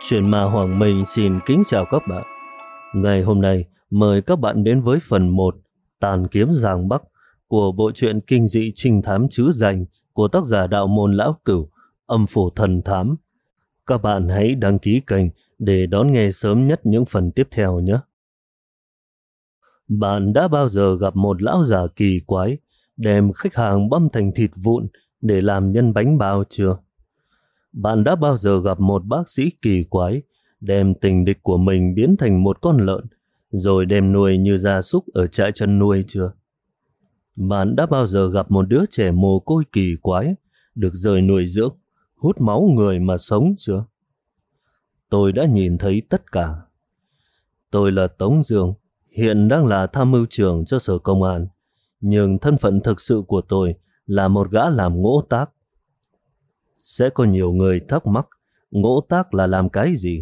Chuyện ma Hoàng Minh xin kính chào các bạn. Ngày hôm nay mời các bạn đến với phần 1 Tàn kiếm Giang Bắc của bộ truyện kinh dị trinh thám trứ danh của tác giả Đạo Môn Lão Cửu, Âm Phủ Thần Thám. Các bạn hãy đăng ký kênh để đón nghe sớm nhất những phần tiếp theo nhé. Bạn đã bao giờ gặp một lão già kỳ quái đem khách hàng băm thành thịt vụn để làm nhân bánh bao chưa? Bạn đã bao giờ gặp một bác sĩ kỳ quái đem tình địch của mình biến thành một con lợn rồi đem nuôi như gia súc ở trại chăn nuôi chưa? Bạn đã bao giờ gặp một đứa trẻ mồ côi kỳ quái được rời nuôi dưỡng, hút máu người mà sống chưa? Tôi đã nhìn thấy tất cả. Tôi là Tống Dương, hiện đang là tham mưu trưởng cho Sở Công an, nhưng thân phận thực sự của tôi là một gã làm ngỗ tác. Sẽ có nhiều người thắc mắc, ngỗ tác là làm cái gì?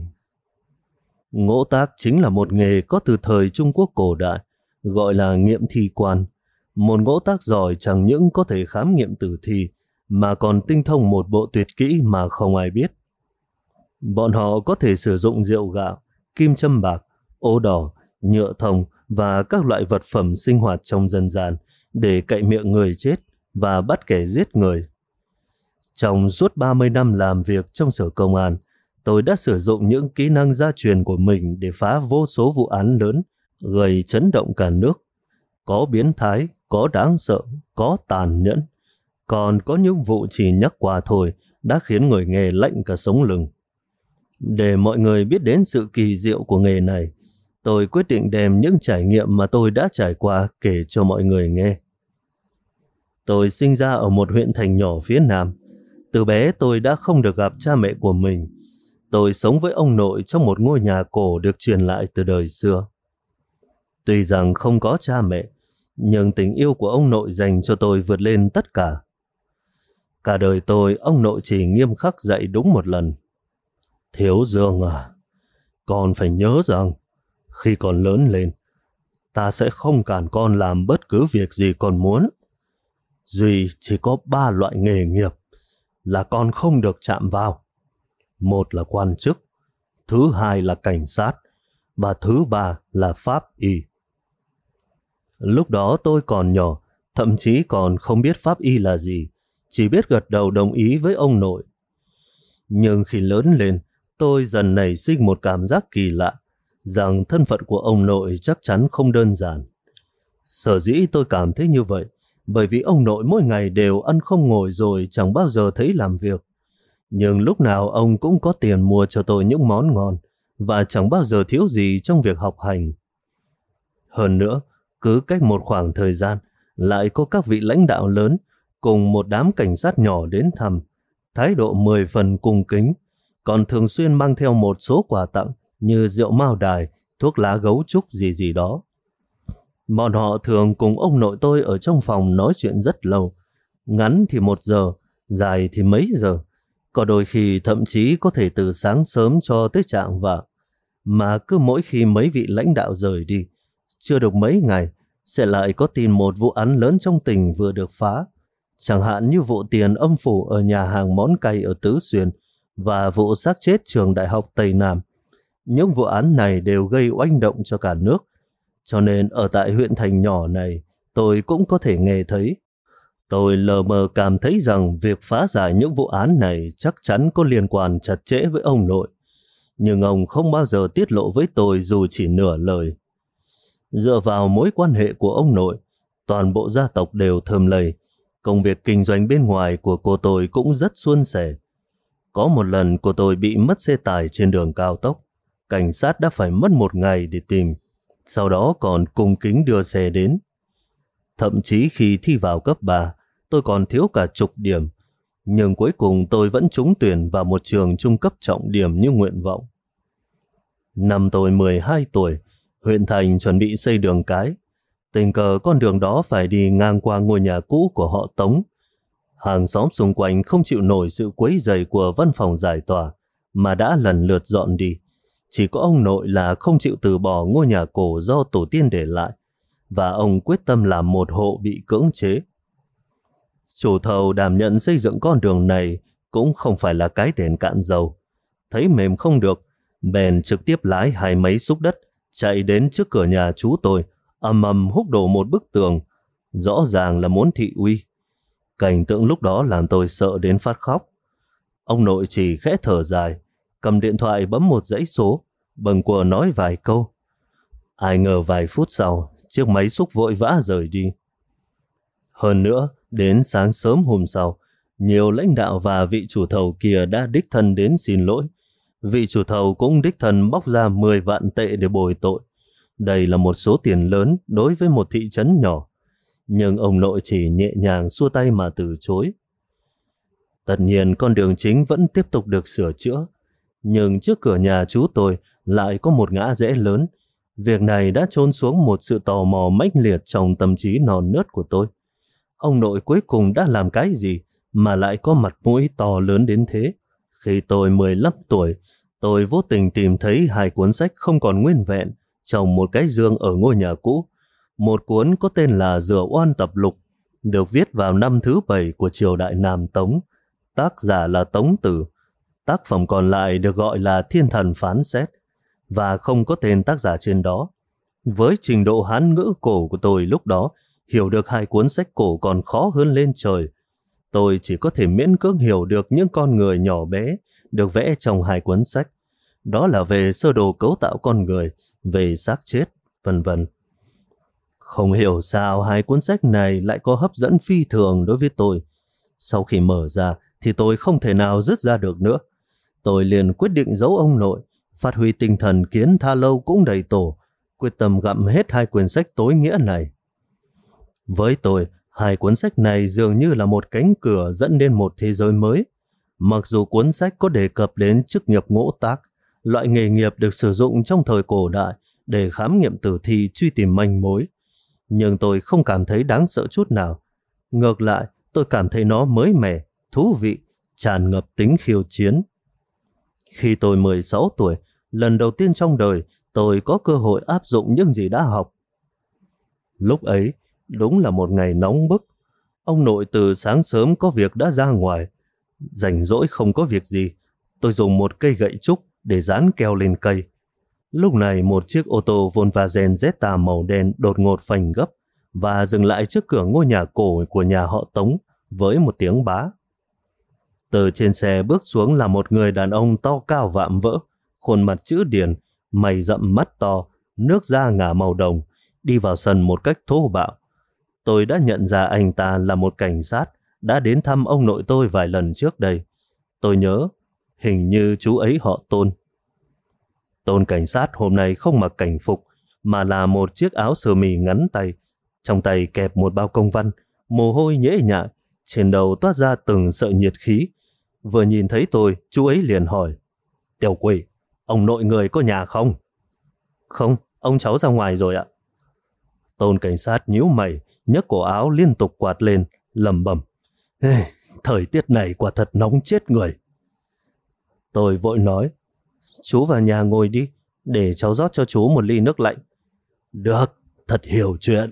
Ngỗ tác chính là một nghề có từ thời Trung Quốc cổ đại, gọi là nghiệm thi quan. Một ngỗ tác giỏi chẳng những có thể khám nghiệm tử thi, mà còn tinh thông một bộ tuyệt kỹ mà không ai biết. Bọn họ có thể sử dụng rượu gạo, kim châm bạc, ố đỏ, nhựa thông và các loại vật phẩm sinh hoạt trong dân gian để cậy miệng người chết và bắt kẻ giết người. Trong suốt 30 năm làm việc trong Sở Công an, tôi đã sử dụng những kỹ năng gia truyền của mình để phá vô số vụ án lớn, gây chấn động cả nước. Có biến thái, có đáng sợ, có tàn nhẫn. Còn có những vụ chỉ nhắc qua thôi đã khiến người nghe lạnh cả sống lưng. Để mọi người biết đến sự kỳ diệu của nghề này, tôi quyết định đem những trải nghiệm mà tôi đã trải qua kể cho mọi người nghe. Tôi sinh ra ở một huyện thành nhỏ phía Nam. Từ bé tôi đã không được gặp cha mẹ của mình. Tôi sống với ông nội trong một ngôi nhà cổ được truyền lại từ đời xưa. Tuy rằng không có cha mẹ, nhưng tình yêu của ông nội dành cho tôi vượt lên tất cả. Cả đời tôi, ông nội chỉ nghiêm khắc dạy đúng một lần. Thiếu Dương à, con phải nhớ rằng, khi con lớn lên, ta sẽ không cản con làm bất cứ việc gì con muốn. Duy chỉ có 3 loại nghề nghiệp là con không được chạm vào. Một là quan chức, thứ hai là cảnh sát, và thứ ba là pháp y. Lúc đó tôi còn nhỏ, thậm chí còn không biết pháp y là gì, chỉ biết gật đầu đồng ý với ông nội. Nhưng khi lớn lên, tôi dần nảy sinh một cảm giác kỳ lạ, rằng thân phận của ông nội chắc chắn không đơn giản. Sở dĩ tôi cảm thấy như vậy, bởi vì ông nội mỗi ngày đều ăn không ngồi rồi chẳng bao giờ thấy làm việc. Nhưng lúc nào ông cũng có tiền mua cho tôi những món ngon và chẳng bao giờ thiếu gì trong việc học hành. Hơn nữa, cứ cách một khoảng thời gian lại có các vị lãnh đạo lớn cùng một đám cảnh sát nhỏ đến thăm, thái độ 10 phần cung kính, còn thường xuyên mang theo một số quà tặng như rượu mao đài, thuốc lá gấu trúc gì gì đó. Bọn họ thường cùng ông nội tôi ở trong phòng nói chuyện rất lâu, ngắn thì 1 giờ, dài thì mấy giờ, có đôi khi thậm chí có thể từ sáng sớm cho tới chạng vạng. Mà cứ mỗi khi mấy vị lãnh đạo rời đi, chưa được mấy ngày, sẽ lại có tin một vụ án lớn trong tỉnh vừa được phá, chẳng hạn như vụ tiền âm phủ ở nhà hàng món cay ở Tứ Xuyên và vụ xác chết trường Đại học Tây Nam. Những vụ án này đều gây oanh động cho cả nước, cho nên ở tại huyện thành nhỏ này tôi cũng có thể nghe thấy. Tôi lờ mờ cảm thấy rằng việc phá giải những vụ án này chắc chắn có liên quan chặt chẽ với ông nội, nhưng ông không bao giờ tiết lộ với tôi dù chỉ nửa lời. Dựa vào mối quan hệ của ông nội, toàn bộ gia tộc đều thơm lây, công việc kinh doanh bên ngoài của cô tôi cũng rất suôn sẻ. Có một lần cô tôi bị mất xe tải trên đường cao tốc, cảnh sát đã phải mất 1 ngày để tìm, sau đó còn cung kính đưa xe đến. Thậm chí khi thi vào cấp 3, tôi còn thiếu cả chục điểm, nhưng cuối cùng tôi vẫn trúng tuyển vào một trường trung cấp trọng điểm như nguyện vọng. Năm tôi 12 tuổi, huyện thành chuẩn bị xây đường cái. Tình cờ con đường đó phải đi ngang qua ngôi nhà cũ của họ Tống. Hàng xóm xung quanh không chịu nổi sự quấy rầy của văn phòng giải tỏa mà đã lần lượt dọn đi. Chỉ có ông nội là không chịu từ bỏ ngôi nhà cổ do tổ tiên để lại, và ông quyết tâm làm một hộ bị cưỡng chế. Chủ thầu đảm nhận xây dựng con đường này cũng không phải là cái đèn cạn dầu. Thấy mềm không được, bèn trực tiếp lái hai máy xúc đất chạy đến trước cửa nhà chú tôi, ầm ầm húc đổ một bức tường, rõ ràng là muốn thị uy. Cảnh tượng lúc đó làm tôi sợ đến phát khóc. Ông nội chỉ khẽ thở dài, cầm điện thoại bấm một dãy số, bâng quơ nói vài câu. Ai ngờ vài phút sau, chiếc máy xúc vội vã rời đi. Hơn nữa, đến sáng sớm hôm sau, nhiều lãnh đạo và vị chủ thầu kia đã đích thân đến xin lỗi. Vị chủ thầu cũng đích thân bóc ra 10 vạn tệ để bồi tội. Đây là một số tiền lớn đối với một thị trấn nhỏ. Nhưng ông nội chỉ nhẹ nhàng xua tay mà từ chối. Tất nhiên con đường chính vẫn tiếp tục được sửa chữa. Nhưng trước cửa nhà chú tôi lại có một ngã rẽ lớn. Việc này đã chôn xuống một sự tò mò mãnh liệt trong tâm trí non nớt của tôi. Ông nội cuối cùng đã làm cái gì mà lại có mặt mũi to lớn đến thế? Khi tôi 15 tuổi, tôi vô tình tìm thấy hai cuốn sách không còn nguyên vẹn trong một cái giường ở ngôi nhà cũ. Một cuốn có tên là Rửa Oan Tập Lục, được viết vào năm thứ 7 của triều đại Nam Tống. Tác giả là Tống Tử. Tác phẩm còn lại được gọi là Thiên Thần Phán Xét và không có tên tác giả trên đó. Với trình độ Hán ngữ cổ của tôi lúc đó, hiểu được hai cuốn sách cổ còn khó hơn lên trời. Tôi chỉ có thể miễn cưỡng hiểu được những con người nhỏ bé được vẽ trong hai cuốn sách. Đó là về sơ đồ cấu tạo con người, về xác chết, vân vân. Không hiểu sao hai cuốn sách này lại có hấp dẫn phi thường đối với tôi. Sau khi mở ra thì tôi không thể nào dứt ra được nữa. Tôi liền quyết định giấu ông nội, phát huy tinh thần kiến tha lâu cũng đầy tổ, quyết tâm gặm hết hai quyển sách tối nghĩa này. Với tôi, hai cuốn sách này dường như là một cánh cửa dẫn đến một thế giới mới. Mặc dù cuốn sách có đề cập đến chức nghiệp ngỗ tác, loại nghề nghiệp được sử dụng trong thời cổ đại để khám nghiệm tử thi truy tìm manh mối, nhưng tôi không cảm thấy đáng sợ chút nào. Ngược lại, tôi cảm thấy nó mới mẻ, thú vị, tràn ngập tính khiêu chiến. Khi tôi 16 tuổi, lần đầu tiên trong đời tôi có cơ hội áp dụng những gì đã học. Lúc ấy, đúng là một ngày nóng bức. Ông nội từ sáng sớm có việc đã ra ngoài. Rảnh rỗi không có việc gì, tôi dùng một cây gậy trúc để dán keo lên cây. Lúc này một chiếc ô tô Volkswagen Jetta màu đen đột ngột phanh gấp và dừng lại trước cửa ngôi nhà cổ của nhà họ Tống với một tiếng bá. Từ trên xe bước xuống là một người đàn ông to cao vạm vỡ, khuôn mặt chữ điền, mày rậm mắt to, nước da ngả màu đồng, đi vào sân một cách thô bạo. Tôi đã nhận ra anh ta là một cảnh sát đã đến thăm ông nội tôi vài lần trước đây. Tôi nhớ, hình như chú ấy họ Tôn. Tôn cảnh sát hôm nay không mặc cảnh phục, mà là một chiếc áo sơ mi ngắn tay, trong tay kẹp một bao công văn, mồ hôi nhễ nhại, trên đầu toát ra từng sợi nhiệt khí. Vừa nhìn thấy tôi, chú ấy liền hỏi: "Tiểu Quỷ, ông nội người có nhà không?" "Không, ông cháu ra ngoài rồi ạ." Tôn cảnh sát nhíu mày, nhấc cổ áo liên tục quạt lên, lẩm bẩm: "Ê, thời tiết này quả thật nóng chết người." Tôi vội nói: "Chú vào nhà ngồi đi, để cháu rót cho chú một ly nước lạnh." "Được, thật hiểu chuyện."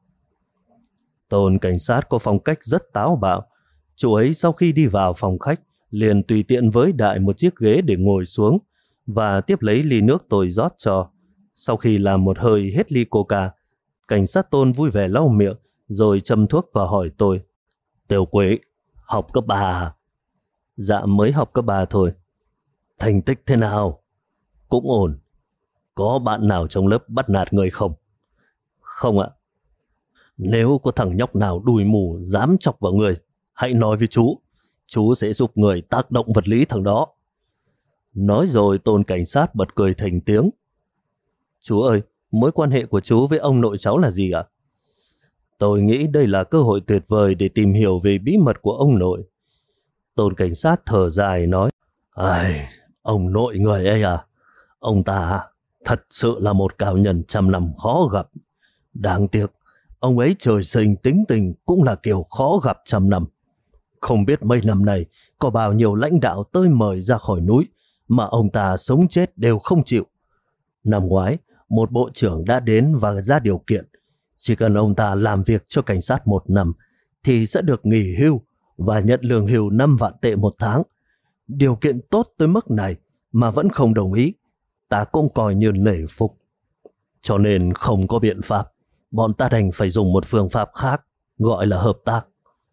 Tôn cảnh sát có phong cách rất táo bạo. Chú ấy sau khi đi vào phòng khách, liền tùy tiện với đại một chiếc ghế để ngồi xuống và tiếp lấy ly nước tôi rót cho. Sau khi làm một hơi hết ly coca, cảnh sát Tôn vui vẻ lau miệng rồi châm thuốc và hỏi tôi: "Tiểu Quỷ, học cấp 3 à?" "Dạ, mới học cấp 3 thôi." "Thành tích thế nào?" "Cũng ổn." "Có bạn nào trong lớp bắt nạt người không?" "Không ạ." "Nếu có thằng nhóc nào đùi mù dám chọc vào người, hãy nói với chú sẽ giúp người tác động vật lý thằng đó." Nói rồi Tôn cảnh sát bật cười thành tiếng. "Chú ơi, mối quan hệ của chú với ông nội cháu là gì ạ?" Tôi nghĩ đây là cơ hội tuyệt vời để tìm hiểu về bí mật của ông nội. Tôn cảnh sát thở dài nói: "Ai, ông nội người ấy à, ông ta thật sự là một cao nhân trăm năm khó gặp. Đáng tiếc, ông ấy trời sinh tính tình cũng là kiểu khó gặp trăm năm. Không biết mấy năm này có bao nhiêu lãnh đạo tới mời ra khỏi núi mà ông ta sống chết đều không chịu. Năm ngoái, một bộ trưởng đã đến và ra điều kiện, chỉ cần ông ta làm việc cho cảnh sát 1 năm thì sẽ được nghỉ hưu và nhận lương hưu 5 vạn tệ một tháng. Điều kiện tốt tới mức này mà vẫn không đồng ý ta cũng coi như nể phục. Cho nên không có biện pháp, bọn ta đành phải dùng một phương pháp khác, gọi là hợp tác.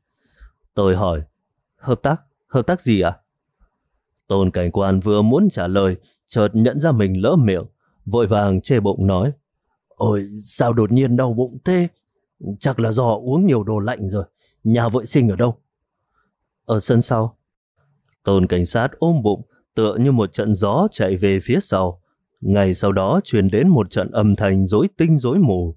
Tôi hỏi, hợp tác gì ạ? Tôn cảnh quan vừa muốn trả lời, chợt nhận ra mình lỡ miệng, vội vàng chê bụng nói, ôi sao đột nhiên đau bụng thế? Chắc là do uống nhiều đồ lạnh rồi. Nhà vệ sinh ở đâu? Ở sân sau. Tôn cảnh sát ôm bụng, tựa như một trận gió chạy về phía sau. Ngay sau đó truyền đến một trận âm thanh rối tinh rối mù.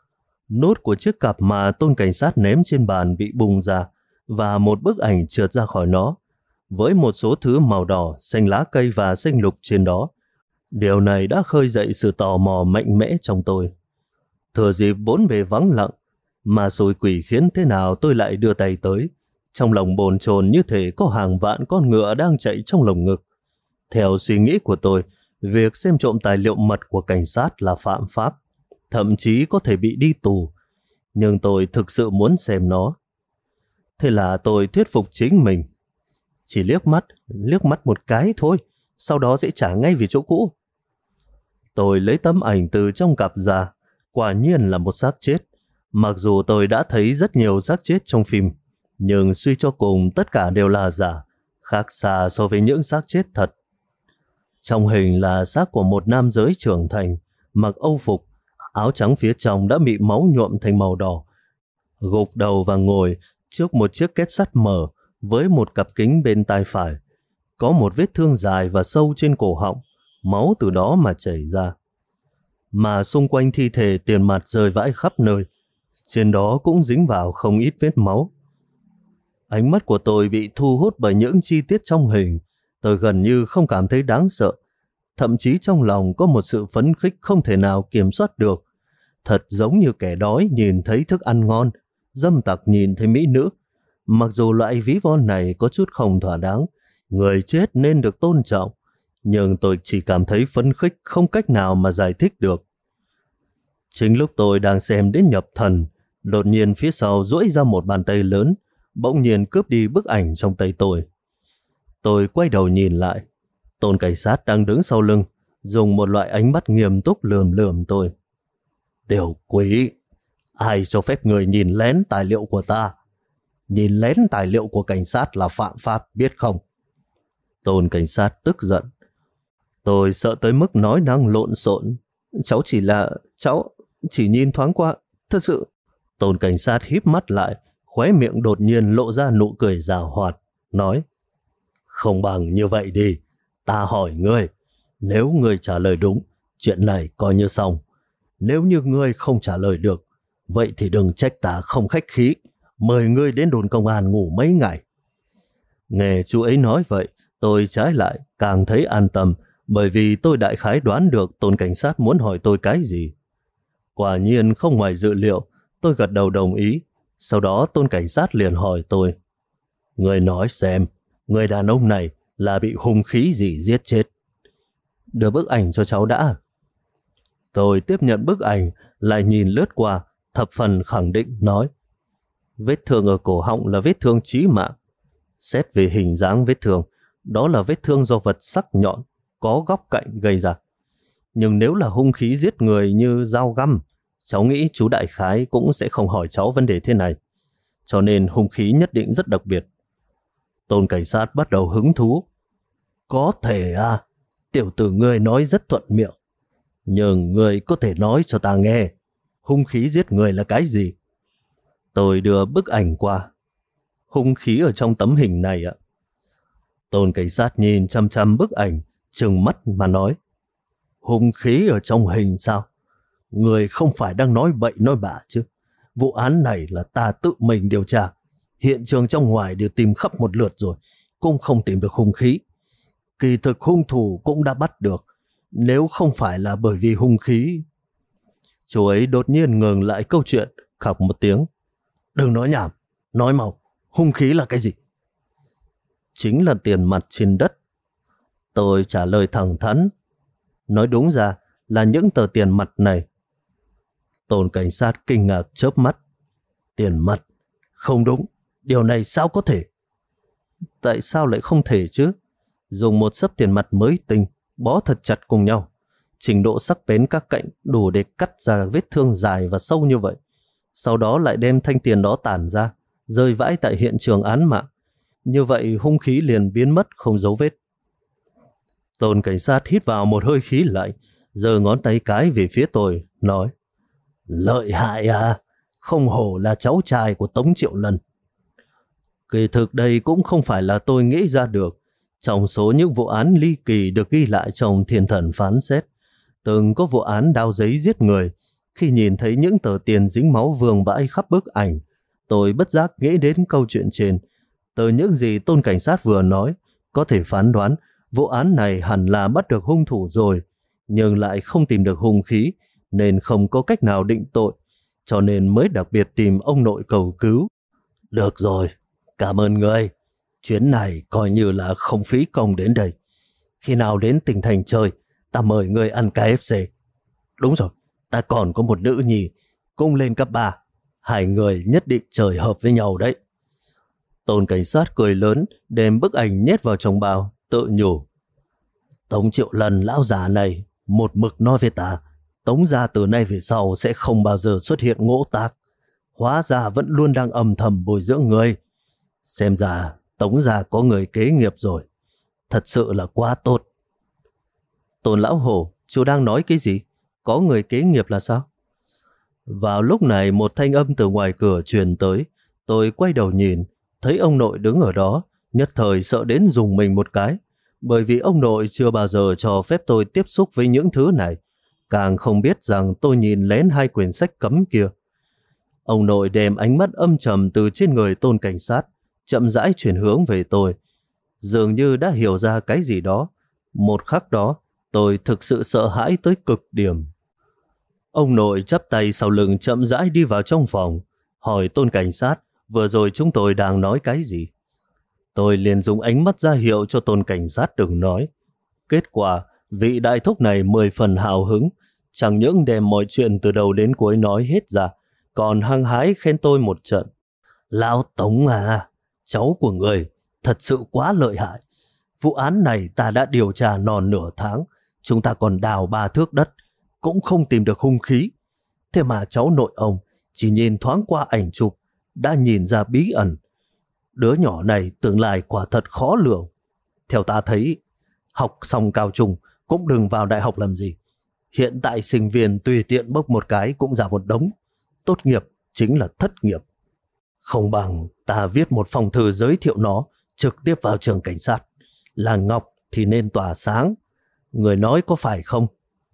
Nốt của chiếc cặp mà tôn cảnh sát ném trên bàn bị bung ra, và một bức ảnh trượt ra khỏi nó, với một số thứ màu đỏ, xanh lá cây và xanh lục trên đó. Điều này đã khơi dậy sự tò mò mạnh mẽ trong tôi. Thừa dịp bốn bề vắng lặng, mà xui quỷ khiến thế nào tôi lại đưa tay tới. Trong lòng bồn chồn như thể có hàng vạn con ngựa đang chạy trong lồng ngực. Theo suy nghĩ của tôi, việc xem trộm tài liệu mật của cảnh sát là phạm pháp, thậm chí có thể bị đi tù. Nhưng tôi thực sự muốn xem nó. Thế là tôi thuyết phục chính mình. Chỉ liếc mắt một cái thôi, sau đó sẽ trả ngay về chỗ cũ. Tôi lấy tấm ảnh từ trong cặp ra, quả nhiên là một xác chết. Mặc dù tôi đã thấy rất nhiều xác chết trong phim, nhưng suy cho cùng tất cả đều là giả, khác xa so với những xác chết thật. Trong hình là xác của một nam giới trưởng thành, mặc âu phục, áo trắng phía trong đã bị máu nhuộm thành màu đỏ, gục đầu và ngồi trước một chiếc két sắt mở với một cặp kính bên tai phải. Có một vết thương dài và sâu trên cổ họng, máu từ đó mà chảy ra. Mà xung quanh thi thể tiền mặt rơi vãi khắp nơi, trên đó cũng dính vào không ít vết máu. Ánh mắt của tôi bị thu hút bởi những chi tiết trong hình. Tôi gần như không cảm thấy đáng sợ, thậm chí trong lòng có một sự phấn khích không thể nào kiểm soát được. Thật giống như kẻ đói nhìn thấy thức ăn ngon, dâm tặc nhìn thấy mỹ nữ. Mặc dù loại ví von này có chút không thỏa đáng, người chết nên được tôn trọng, nhưng tôi chỉ cảm thấy phấn khích không cách nào mà giải thích được. Chính lúc tôi đang xem đến nhập thần, đột nhiên phía sau duỗi ra một bàn tay lớn, bỗng nhiên cướp đi bức ảnh trong tay tôi. Tôi quay đầu nhìn lại, tôn cảnh sát đang đứng sau lưng, dùng một loại ánh mắt nghiêm túc lườm lườm tôi. Tiểu quỷ, ai cho phép người nhìn lén tài liệu của ta? Nhìn lén tài liệu của cảnh sát là phạm pháp, biết không? Tôn cảnh sát tức giận. Tôi sợ tới mức nói năng lộn xộn. Cháu chỉ nhìn thoáng qua, thật sự. Tôn cảnh sát híp mắt lại, khóe miệng đột nhiên lộ ra nụ cười giảo hoạt, nói, không bằng như vậy đi, ta hỏi ngươi, nếu ngươi trả lời đúng, chuyện này coi như xong. Nếu như ngươi không trả lời được, vậy thì đừng trách ta không khách khí, mời ngươi đến đồn công an ngủ mấy ngày. Nghe chú ấy nói vậy, tôi trái lại càng thấy an tâm, bởi vì tôi đại khái đoán được tôn cảnh sát muốn hỏi tôi cái gì. Quả nhiên không ngoài dự liệu, tôi gật đầu đồng ý. Sau đó tôn cảnh sát liền hỏi tôi, người nói xem, người đàn ông này là bị hung khí gì giết chết? Đưa bức ảnh cho cháu đã. Tôi tiếp nhận bức ảnh, lại nhìn lướt qua, thập phần khẳng định nói, vết thương ở cổ họng là vết thương chí mạng. Xét về hình dáng vết thương, đó là vết thương do vật sắc nhọn, có góc cạnh gây ra. Nhưng nếu là hung khí giết người như dao găm, cháu nghĩ chú đại khái cũng sẽ không hỏi cháu vấn đề thế này. Cho nên hung khí nhất định rất đặc biệt. Tôn cảnh sát bắt đầu hứng thú. Có thể à, tiểu tử ngươi nói rất thuận miệng. Nhưng ngươi có thể nói cho ta nghe, hung khí giết người là cái gì? Tôi đưa bức ảnh qua. Hung khí ở trong tấm hình này ạ. Tôn cảnh sát nhìn chăm chăm bức ảnh, trừng mắt mà nói, hung khí ở trong hình sao? Người không phải đang nói bậy nói bạ chứ? Vụ án này là ta tự mình điều tra. Hiện trường trong ngoài đều tìm khắp một lượt rồi, cũng không tìm được hung khí. Kỳ thực hung thủ cũng đã bắt được. Nếu không phải là bởi vì hung khí... Chú ấy đột nhiên ngừng lại câu chuyện, khóc một tiếng. Đừng nói nhảm, nói mau, hung khí là cái gì? Chính là tiền mặt trên đất. Tôi trả lời thẳng thắn. Nói đúng ra là những tờ tiền mặt này. Tôn cảnh sát kinh ngạc chớp mắt. Tiền mặt? Không đúng, điều này sao có thể? Tại sao lại không thể chứ? Dùng một xấp tiền mặt mới tinh, bó thật chặt cùng nhau. trình độ sắc bén các cạnh đủ để cắt ra vết thương dài và sâu như vậy. Sau đó lại đem thanh tiền đó tản ra, rơi vãi tại hiện trường án mạng. Như vậy hung khí liền biến mất không dấu vết. Tôn cảnh sát hít vào một hơi khí lạnh, giơ ngón tay cái về phía tôi, nói: lợi hại à, không hổ là cháu trai của Tống Triệu Lân. Kỳ thực đây cũng không phải là tôi nghĩ ra được. Trong số những vụ án ly kỳ được ghi lại trong Thiên Thần phán xét, từng có vụ án đao giấy giết người. Khi nhìn thấy những tờ tiền dính máu vương vãi khắp bức ảnh, tôi bất giác nghĩ đến câu chuyện trên. Từ những gì Tôn cảnh sát vừa nói, có thể phán đoán vụ án này hẳn là bắt được hung thủ rồi, nhưng lại không tìm được hung khí, nên không có cách nào định tội, cho nên mới đặc biệt tìm ông nội cầu cứu. Được rồi, cảm ơn người. Chuyến này coi như là không phí công đến đây. Khi nào đến tỉnh thành chơi, ta mời người ăn KFC. Đúng rồi, ta còn có một nữ nhi, cũng lên cấp 3. Hai người nhất định trời hợp với nhau đấy. Tôn cảnh sát cười lớn, đem bức ảnh nhét vào trong bao, tự nhủ: Tống Triệu Lân lão già này một mực nói với ta, Tống gia từ nay về sau sẽ không bao giờ xuất hiện ngỗ tác. Hóa ra vẫn luôn đang âm thầm bồi dưỡng người. Xem ra Tống gia có người kế nghiệp rồi. Thật sự là quá tốt. Tôn lão hổ, chú đang nói cái gì? Có người kế nghiệp là sao? Vào lúc này một thanh âm từ ngoài cửa truyền tới. Tôi quay đầu nhìn, thấy ông nội đứng ở đó, nhất thời sợ đến rùng mình một cái. Bởi vì ông nội chưa bao giờ cho phép tôi tiếp xúc với những thứ này, càng không biết rằng tôi nhìn lén hai quyển sách cấm kia. Ông nội đem ánh mắt âm trầm từ trên người Tôn cảnh sát, chậm rãi chuyển hướng về tôi. Dường như đã hiểu ra cái gì đó. Một khắc đó, tôi thực sự sợ hãi tới cực điểm. Ông nội chắp tay sau lưng chậm rãi đi vào trong phòng, hỏi Tôn cảnh sát vừa rồi chúng tôi đang nói cái gì. Tôi liền dùng ánh mắt ra hiệu cho Tôn cảnh sát đừng nói. Kết quả, vị đại thúc này 10 phần hào hứng, chẳng những đem mọi chuyện từ đầu đến cuối nói hết ra, còn hăng hái khen tôi một trận. Lão Tống à, cháu của người thật sự quá lợi hại. Vụ án này ta đã điều tra non nửa tháng, chúng ta còn đào 3 thước đất, cũng không tìm được hung khí. Thế mà cháu nội ông chỉ nhìn thoáng qua ảnh chụp, đã nhìn ra bí ẩn. Đứa nhỏ này tương lai quả thật khó lường. Theo ta thấy, học xong cao trung cũng đừng vào đại học làm gì. Hiện tại sinh viên tùy tiện bốc một cái cũng ra một đống. Tốt nghiệp chính là thất nghiệp. Không bằng ta viết một phong thư giới thiệu nó trực tiếp vào trường cảnh sát. Là ngọc thì nên tỏa sáng. Người nói có phải không?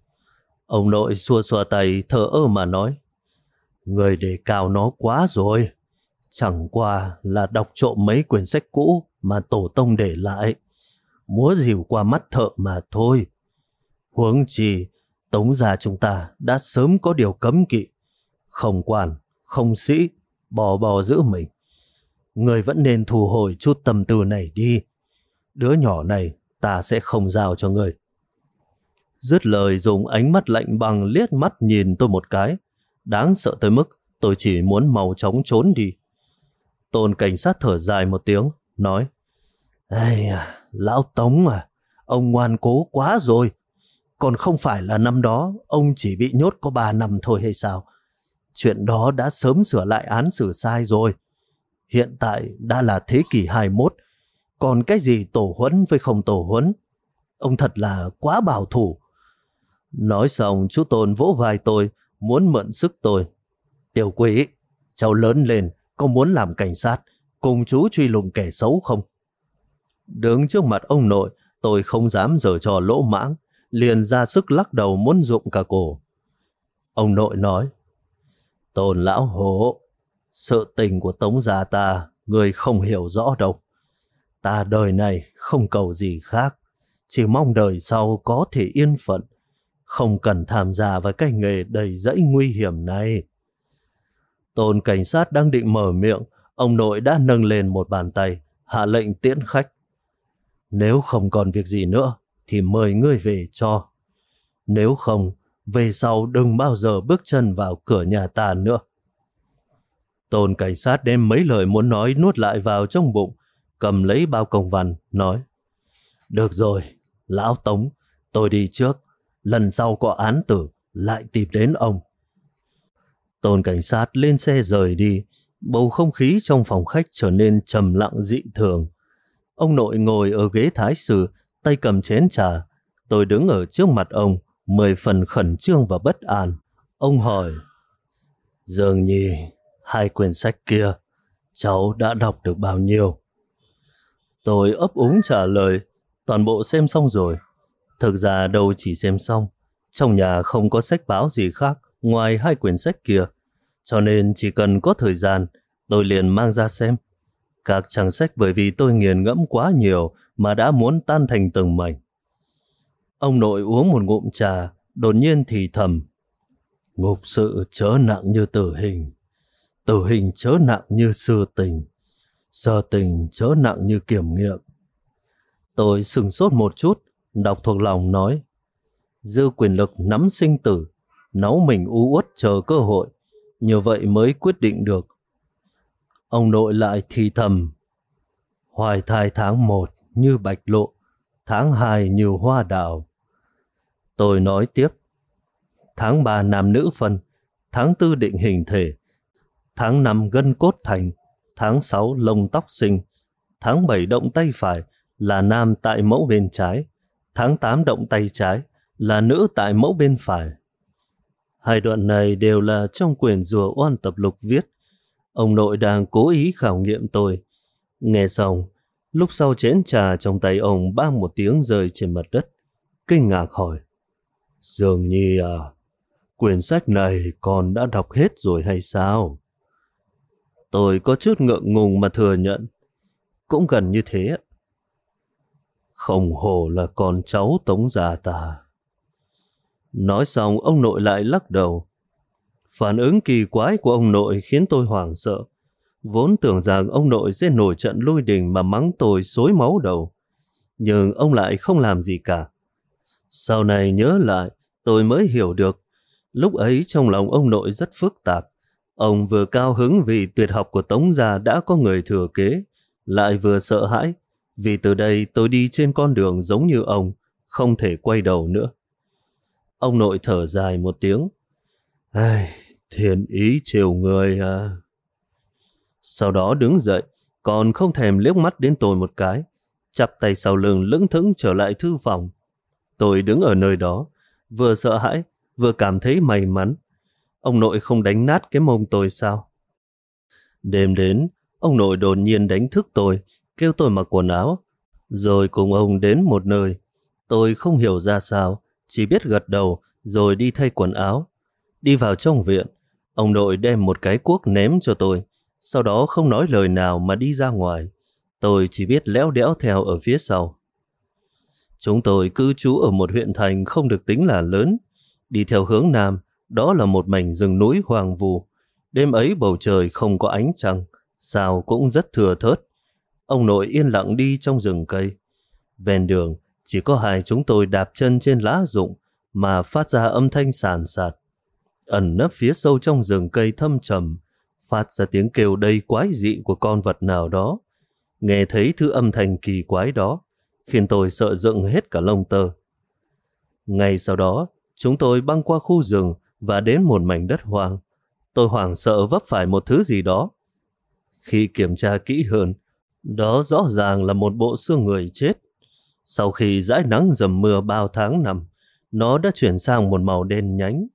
Ông nội xua xua tay thờ ơ mà nói: Người đề cao nó quá rồi. Chẳng qua là đọc trộm mấy quyển sách cũ mà tổ tông để lại, múa rìu qua mắt thợ mà thôi. Huống chi Tống gia chúng ta đã sớm có điều cấm kỵ, không quan, không sĩ, bò giữ mình. Người vẫn nên thu hồi chút tâm tư này đi. Đứa nhỏ này ta sẽ không giao cho người. Dứt lời dùng ánh mắt lạnh băng liếc mắt nhìn tôi một cái, đáng sợ tới mức tôi chỉ muốn mau chóng trốn đi. Tôn cảnh sát thở dài một tiếng, nói: Ây à, lão Tống à, ông ngoan cố quá rồi. Còn không phải là năm đó ông chỉ bị nhốt có 3 năm thôi hay sao? Chuyện đó đã sớm sửa lại án xử sai rồi. Hiện tại đã là thế kỷ 21, còn cái gì tổ huấn với không tổ huấn? Ông thật là quá bảo thủ. Nói xong chú Tôn vỗ vai tôi, muốn mượn sức tôi. Tiểu Quỷ, cháu lớn lên có muốn làm cảnh sát cùng chú truy lùng kẻ xấu không? Đứng trước mặt ông nội, tôi không dám giở trò lỗ mãng, liền ra sức lắc đầu muốn rụng cả cổ. Ông nội nói: Tôn lão hổ, sự tình của Tống gia ta người không hiểu rõ đâu. Ta đời này không cầu gì khác, chỉ mong đời sau có thể yên phận, không cần tham gia vào cái nghề đầy rẫy nguy hiểm này. Tôn cảnh sát đang định mở miệng, ông nội đã nâng lên một bàn tay, hạ lệnh tiễn khách. Nếu không còn việc gì nữa thì mời ngươi về cho. Nếu không, về sau đừng bao giờ bước chân vào cửa nhà ta nữa. Tôn cảnh sát đem mấy lời muốn nói nuốt lại vào trong bụng, cầm lấy bao công văn, nói: Được rồi, lão Tống, tôi đi trước. lần sau có án tử lại tìm đến ông. Tôn cảnh sát lên xe rời đi, bầu không khí trong phòng khách trở nên trầm lặng dị thường. Ông nội ngồi ở ghế thái sư, tay cầm chén trà. Tôi đứng ở trước mặt ông, 10 phần khẩn trương và bất an. Ông hỏi, Dương Nhi, 2 quyển sách kia, cháu đã đọc được bao nhiêu? Tôi ấp úng trả lời, toàn bộ xem xong rồi. Thực ra đâu chỉ xem xong, trong nhà không có sách báo gì khác ngoài 2 quyển sách kia, cho nên chỉ cần có thời gian, tôi liền mang ra xem. Các trang sách bởi vì tôi nghiền ngẫm quá nhiều mà đã muốn tan thành từng mảnh. Ông nội uống một ngụm trà, đột nhiên thì thầm, ngục sự chớ nặng như tử hình chớ nặng như sơ tình chớ nặng như kiểm nghiệm. Tôi sửng sốt một chút, đọc thuộc lòng nói, dư quyền lực nắm sinh tử, náu mình u uất chờ cơ hội, như vậy mới quyết định được. Ông nội lại thì thầm, hoài thai tháng 1 như bạch lộ, tháng 2 như hoa đào. Tôi nói tiếp, tháng 3 nam nữ phân, tháng 4 định hình thể, tháng 5 gân cốt thành, tháng 6 lông tóc sinh, tháng 7 động tay phải là nam tại mẫu bên trái, tháng 8 động tay trái là nữ tại mẫu bên phải. 2 đoạn này đều là trong quyển Rùa Oan Tập Lục viết. Ông nội đang cố ý khảo nghiệm tôi. Nghe xong, lúc sau chén trà trong tay ông bang một tiếng rơi trên mặt đất. Kinh ngạc hỏi, Dương Nhi à, quyển sách này con đã đọc hết rồi hay sao? Tôi có chút ngượng ngùng mà thừa nhận, cũng gần như thế. Không hổ là con cháu Tống gia ta. Nói xong ông nội lại lắc đầu. Phản ứng kỳ quái của ông nội khiến tôi hoảng sợ. Vốn tưởng rằng ông nội sẽ nổi trận lôi đình mà mắng tôi xối máu đầu. Nhưng ông lại không làm gì cả. Sau này nhớ lại, tôi mới hiểu được. Lúc ấy trong lòng ông nội rất phức tạp. Ông vừa cao hứng vì tuyệt học của Tống gia đã có người thừa kế, lại vừa sợ hãi, vì từ đây tôi đi trên con đường giống như ông, không thể quay đầu nữa. Ông nội thở dài một tiếng. Ai, thiên ý chiều người à. Sau đó đứng dậy, còn không thèm liếc mắt đến tôi một cái, chắp tay sau lưng lững thững trở lại thư phòng. Tôi đứng ở nơi đó, vừa sợ hãi, vừa cảm thấy may mắn. Ông nội không đánh nát cái mông tôi sao? Đêm đến, ông nội đột nhiên đánh thức tôi, kêu tôi mặc quần áo, rồi cùng ông đến một nơi. Tôi không hiểu ra sao, chỉ biết gật đầu rồi đi thay quần áo. Đi vào trong viện, ông nội đem một cái cuốc ném cho tôi, sau đó không nói lời nào mà đi ra ngoài. Tôi chỉ biết léo đẽo theo ở phía sau. Chúng tôi cư trú ở một huyện thành không được tính là lớn. Đi theo hướng nam, đó là một mảnh rừng núi hoang vu. Đêm ấy bầu trời không có ánh trăng, sao cũng rất thưa thớt. Ông nội yên lặng đi trong rừng cây. Ven đường, chỉ có hai chúng tôi đạp chân trên lá rụng mà phát ra âm thanh sàn sạt. Ẩn nấp phía sâu trong rừng cây thâm trầm, phát ra tiếng kêu đầy quái dị của con vật nào đó. Nghe thấy thứ âm thanh kỳ quái đó, khiến tôi sợ dựng hết cả lông tơ. Ngay sau đó, chúng tôi băng qua khu rừng và đến một mảnh đất hoang. Tôi hoảng sợ vấp phải một thứ gì đó. Khi kiểm tra kỹ hơn, đó rõ ràng là một bộ xương người chết. Sau khi dãi nắng dầm mưa bao tháng năm, nó đã chuyển sang một màu đen nhánh.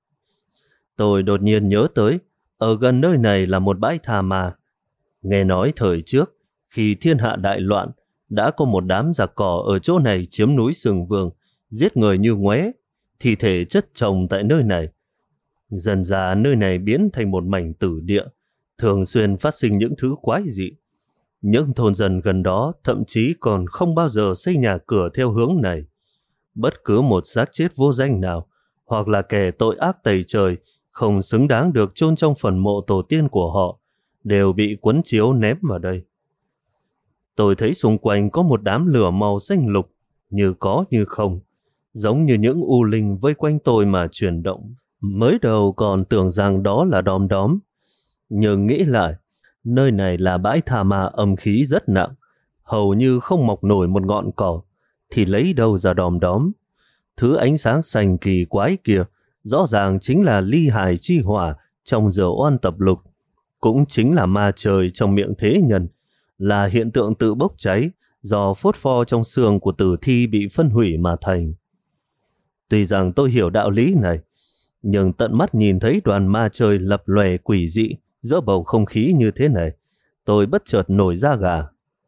Tôi đột nhiên nhớ tới, ở gần nơi này là một bãi tha ma. Nghe nói thời trước, khi thiên hạ đại loạn, đã có một đám giặc cỏ ở chỗ này chiếm núi Sừng Vương, giết người như ngoé, thi thể chất chồng tại nơi này. Dần dà nơi này biến thành một mảnh tử địa, thường xuyên phát sinh những thứ quái dị. Những thôn dân gần đó thậm chí còn không bao giờ xây nhà cửa theo hướng này. Bất cứ một xác chết vô danh nào, hoặc là kẻ tội ác tày trời, không xứng đáng được chôn trong phần mộ tổ tiên của họ, đều bị quấn chiếu ném vào đây. Tôi thấy xung quanh có một đám lửa màu xanh lục, như có như không, giống như những u linh vây quanh tôi mà chuyển động. Mới đầu còn tưởng rằng đó là đom đóm, nhưng nghĩ lại, nơi này là bãi tha ma âm khí rất nặng, hầu như không mọc nổi một ngọn cỏ, thì lấy đâu ra đom đóm. Thứ ánh sáng xanh kỳ quái kia rõ ràng chính là ly hải chi hỏa trong giờ oan tập lục, cũng chính là ma trời trong miệng thế nhân, là hiện tượng tự bốc cháy do phốt pho trong xương của tử thi bị phân hủy mà thành. Tuy rằng tôi hiểu đạo lý này, nhưng tận mắt nhìn thấy đoàn ma trời lập lòe quỷ dị giữa bầu không khí như thế này, tôi bất chợt nổi da gà.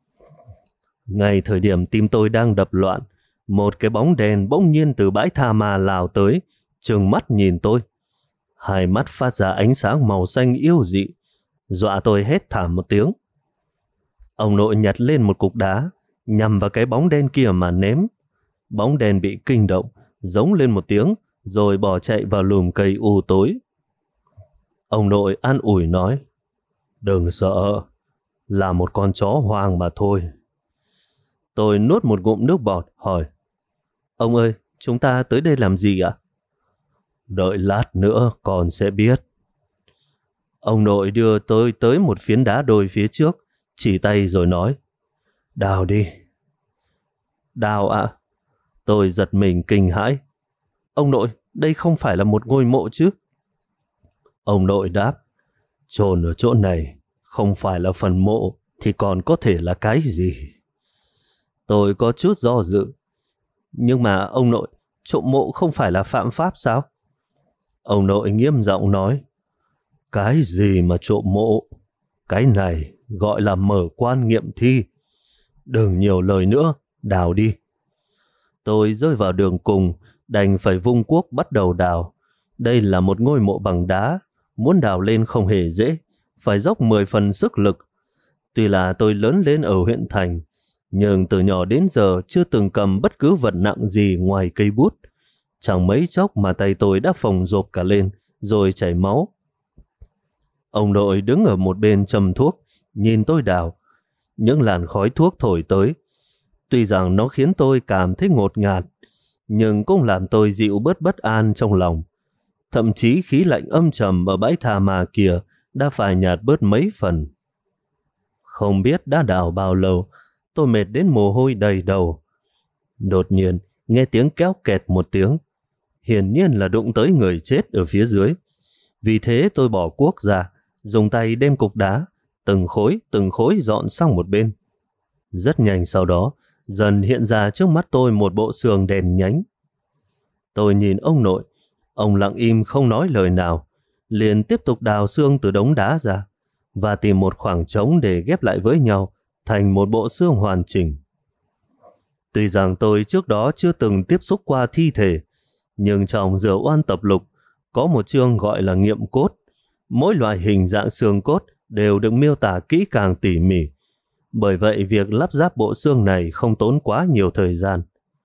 Ngay thời điểm tim tôi đang đập loạn, một cái bóng đèn bỗng nhiên từ bãi tha ma lao tới, trừng mắt nhìn tôi. Hai mắt phát ra ánh sáng màu xanh yêu dị, dọa tôi hét thảm một tiếng. Ông nội nhặt lên một cục đá, nhằm vào cái bóng đen kia mà ném. Bóng đen bị kinh động, giống lên một tiếng, rồi bỏ chạy vào lùm cây u tối. Ông nội an ủi nói, đừng sợ, là một con chó hoang mà thôi. Tôi nuốt một ngụm nước bọt, hỏi, ông ơi, chúng ta tới đây làm gì ạ? Đợi lát nữa con sẽ biết. Ông nội đưa tôi tới một phiến đá đôi phía trước, chỉ tay rồi nói, đào đi. Đào ạ? Tôi giật mình kinh hãi. Ông nội, đây không phải là một ngôi mộ chứ? Ông nội đáp, chôn ở chỗ này không phải là phần mộ thì còn có thể là cái gì? Tôi có chút do dự. Nhưng mà ông nội, trộm mộ không phải là phạm pháp sao? Ông nội nghiêm giọng nói, cái gì mà trộm mộ? Cái này gọi là mở quan nghiệm thi. Đừng nhiều lời nữa, đào đi. Tôi rơi vào đường cùng, đành phải vung cuốc bắt đầu đào. Đây là một ngôi mộ bằng đá, muốn đào lên không hề dễ, phải dốc 10 phần sức lực. Tuy là tôi lớn lên ở huyện thành, nhưng từ nhỏ đến giờ chưa từng cầm bất cứ vật nặng gì ngoài cây bút. Chẳng mấy chốc mà tay tôi đã phồng rộp cả lên, rồi chảy máu. Ông nội đứng ở một bên châm thuốc, nhìn tôi đào. Những làn khói thuốc thổi tới. Tuy rằng nó khiến tôi cảm thấy ngột ngạt, nhưng cũng làm tôi dịu bớt bất an trong lòng. Thậm chí khí lạnh âm trầm ở bãi tha ma kia đã phải nhạt bớt mấy phần. Không biết đã đào bao lâu, tôi mệt đến mồ hôi đầy đầu. Đột nhiên, nghe tiếng kéo kẹt một tiếng. Hiển nhiên là đụng tới người chết ở phía dưới. Vì thế tôi bỏ cuốc ra, dùng tay đem cục đá, từng khối dọn sang một bên. Rất nhanh sau đó, dần hiện ra trước mắt tôi một bộ xương đèn nhánh. Tôi nhìn ông nội, ông lặng im không nói lời nào, liền tiếp tục đào xương từ đống đá ra và tìm một khoảng trống để ghép lại với nhau thành một bộ xương hoàn chỉnh. Tuy rằng tôi trước đó chưa từng tiếp xúc qua thi thể, nhưng trong Dừa Oan tập lục có một chương gọi là nghiệm cốt. Mỗi loại hình dạng xương cốt đều được miêu tả kỹ càng tỉ mỉ. Bởi vậy việc lắp ráp bộ xương này không tốn quá nhiều thời gian.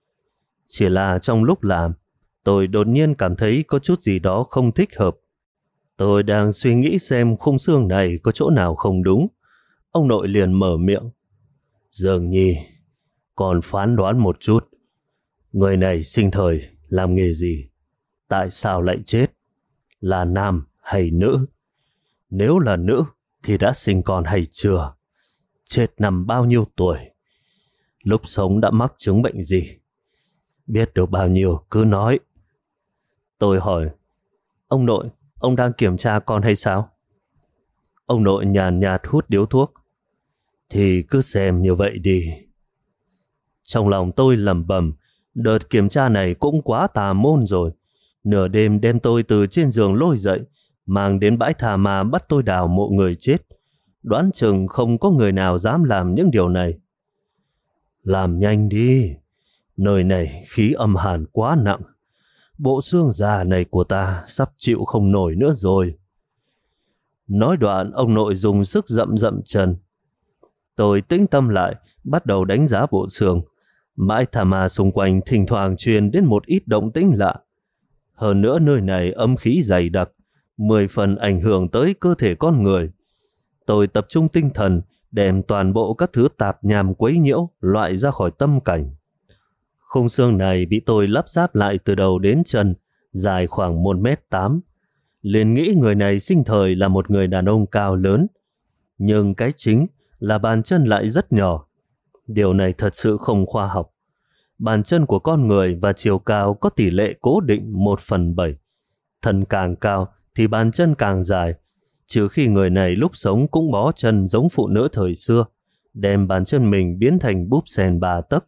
Chỉ là trong lúc làm, tôi đột nhiên cảm thấy có chút gì đó không thích hợp. Tôi đang suy nghĩ xem khung xương này có chỗ nào không đúng. Ông nội liền mở miệng. Dương Nhi, còn phán đoán một chút. Người này sinh thời làm nghề gì? Tại sao lại chết? Là nam hay nữ? Nếu là nữ thì đã sinh con hay chưa? Chết năm bao nhiêu tuổi? Lúc sống đã mắc chứng bệnh gì? Biết được bao nhiêu cứ nói. Tôi hỏi, ông nội, ông đang kiểm tra con hay sao? Ông nội nhàn nhạt hút điếu thuốc. Thì cứ xem như vậy đi. Trong lòng tôi lẩm bẩm, đợt kiểm tra này cũng quá tà môn rồi. Nửa đêm đem tôi từ trên giường lôi dậy, mang đến bãi tha ma bắt tôi đào mộ người chết. Đoán chừng không có người nào dám làm những điều này. Làm nhanh đi, nơi này khí âm hàn quá nặng. Bộ xương già này của ta sắp chịu không nổi nữa rồi. Nói đoạn, ông nội dùng sức dậm dậm chân. Tôi tĩnh tâm lại, bắt đầu đánh giá bộ xương. Bãi tha ma xung quanh thỉnh thoảng truyền đến một ít động tĩnh lạ. Hơn nữa nơi này âm khí dày đặc, 10 phần ảnh hưởng tới cơ thể con người. Tôi tập trung tinh thần, đem toàn bộ các thứ tạp nham quấy nhiễu loại ra khỏi tâm cảnh. Khung xương này bị tôi lắp ráp lại từ đầu đến chân, dài khoảng 1m8. Liền nghĩ người này sinh thời là một người đàn ông cao lớn. Nhưng cái chính là bàn chân lại rất nhỏ. Điều này thật sự không khoa học. Bàn chân của con người và chiều cao có tỷ lệ cố định 1/7. Thân càng cao thì bàn chân càng dài, trừ khi người này lúc sống cũng bó chân giống phụ nữ thời xưa, đem bàn chân mình biến thành búp sen 3 tấc.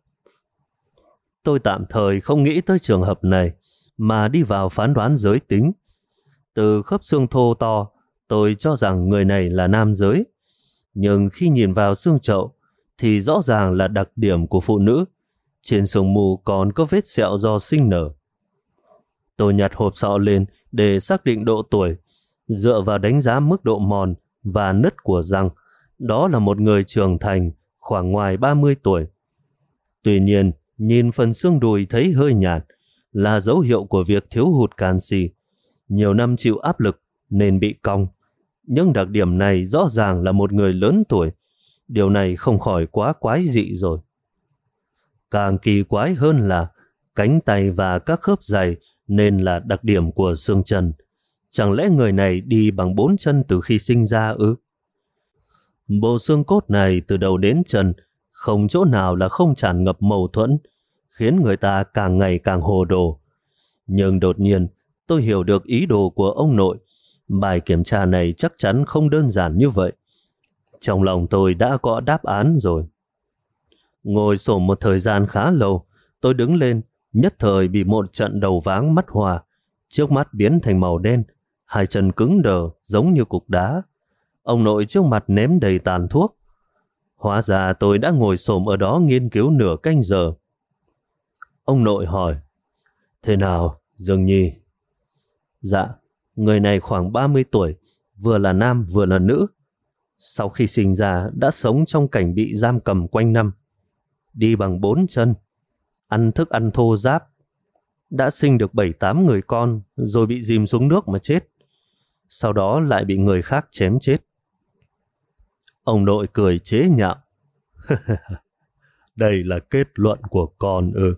Tôi tạm thời không nghĩ tới trường hợp này, mà đi vào phán đoán giới tính. Từ khớp xương thô to, tôi cho rằng người này là nam giới. Nhưng khi nhìn vào xương chậu, thì rõ ràng là đặc điểm của phụ nữ. Trên xương mù còn có vết sẹo do sinh nở. Tôi nhặt hộp sọ lên để xác định độ tuổi, dựa vào đánh giá mức độ mòn và nứt của răng. Đó là một người trưởng thành, khoảng ngoài 30 tuổi. Tuy nhiên, nhìn phần xương đùi thấy hơi nhạt, là dấu hiệu của việc thiếu hụt canxi. Nhiều năm chịu áp lực nên bị cong. Những đặc điểm này rõ ràng là một người lớn tuổi. Điều này không khỏi quá quái dị rồi. Càng kỳ quái hơn là cánh tay và các khớp dày nên là đặc điểm của xương chân. Chẳng lẽ người này đi bằng 4 chân từ khi sinh ra ư? Bộ xương cốt này từ đầu đến chân không chỗ nào là không tràn ngập mâu thuẫn, khiến người ta càng ngày càng hồ đồ. Nhưng đột nhiên tôi hiểu được ý đồ của ông nội. Bài kiểm tra này chắc chắn không đơn giản như vậy. Trong lòng tôi đã có đáp án rồi. Ngồi xổm một thời gian khá lâu, tôi đứng lên, nhất thời bị một trận đầu váng mắt hoa. Trước mắt biến thành màu đen, hai chân cứng đờ giống như cục đá. Ông nội trước mặt ném đầy tàn thuốc. Hóa ra tôi đã ngồi xổm ở đó nghiên cứu nửa canh giờ. Ông nội hỏi, thế nào, Dương Nhi? Dạ, người này khoảng 30 tuổi, vừa là nam vừa là nữ. Sau khi sinh ra đã sống trong cảnh bị giam cầm quanh năm. Đi bằng 4 chân, ăn thức ăn thô ráp. Đã sinh được 7-8 người con rồi bị dìm xuống nước mà chết. Sau đó lại bị người khác chém chết. Ông nội cười chế nhạo. Đây là kết luận của con ư?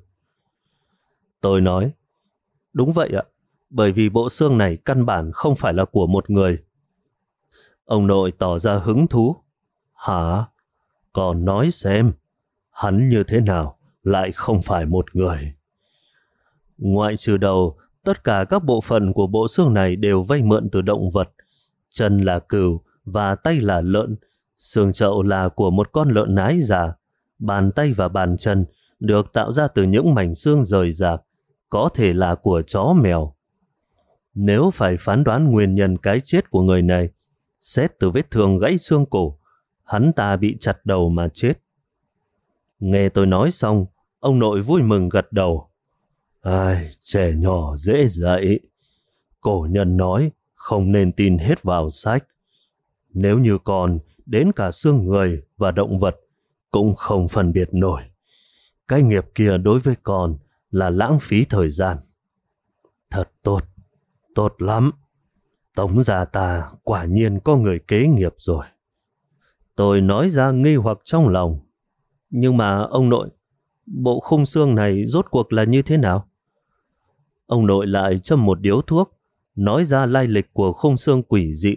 Tôi nói, đúng vậy ạ, bởi vì bộ xương này căn bản không phải là của một người. Ông nội tỏ ra hứng thú. Hả? Con nói xem, hắn như thế nào lại không phải một người? Ngoại trừ đầu, tất cả các bộ phận của bộ xương này đều vay mượn từ động vật. Chân là cừu và tay là lợn. Xương chậu là của một con lợn nái già. Bàn tay và bàn chân được tạo ra từ những mảnh xương rời rạc, có thể là của chó mèo. Nếu phải phán đoán nguyên nhân cái chết của người này, xét từ vết thương gãy xương cổ, hắn ta bị chặt đầu mà chết. Nghe tôi nói xong, ông nội vui mừng gật đầu. Ai, trẻ nhỏ dễ dạy. Cổ nhân nói không nên tin hết vào sách. Nếu như còn đến cả xương người và động vật cũng không phân biệt nổi. Cái nghiệp kia đối với con là lãng phí thời gian. Thật tốt, tốt lắm. Tống gia ta quả nhiên có người kế nghiệp rồi. Tôi nói ra nghi hoặc trong lòng. Nhưng mà ông nội, bộ khung xương này rốt cuộc là như thế nào? Ông nội lại châm một điếu thuốc, nói ra lai lịch của khung xương quỷ dị.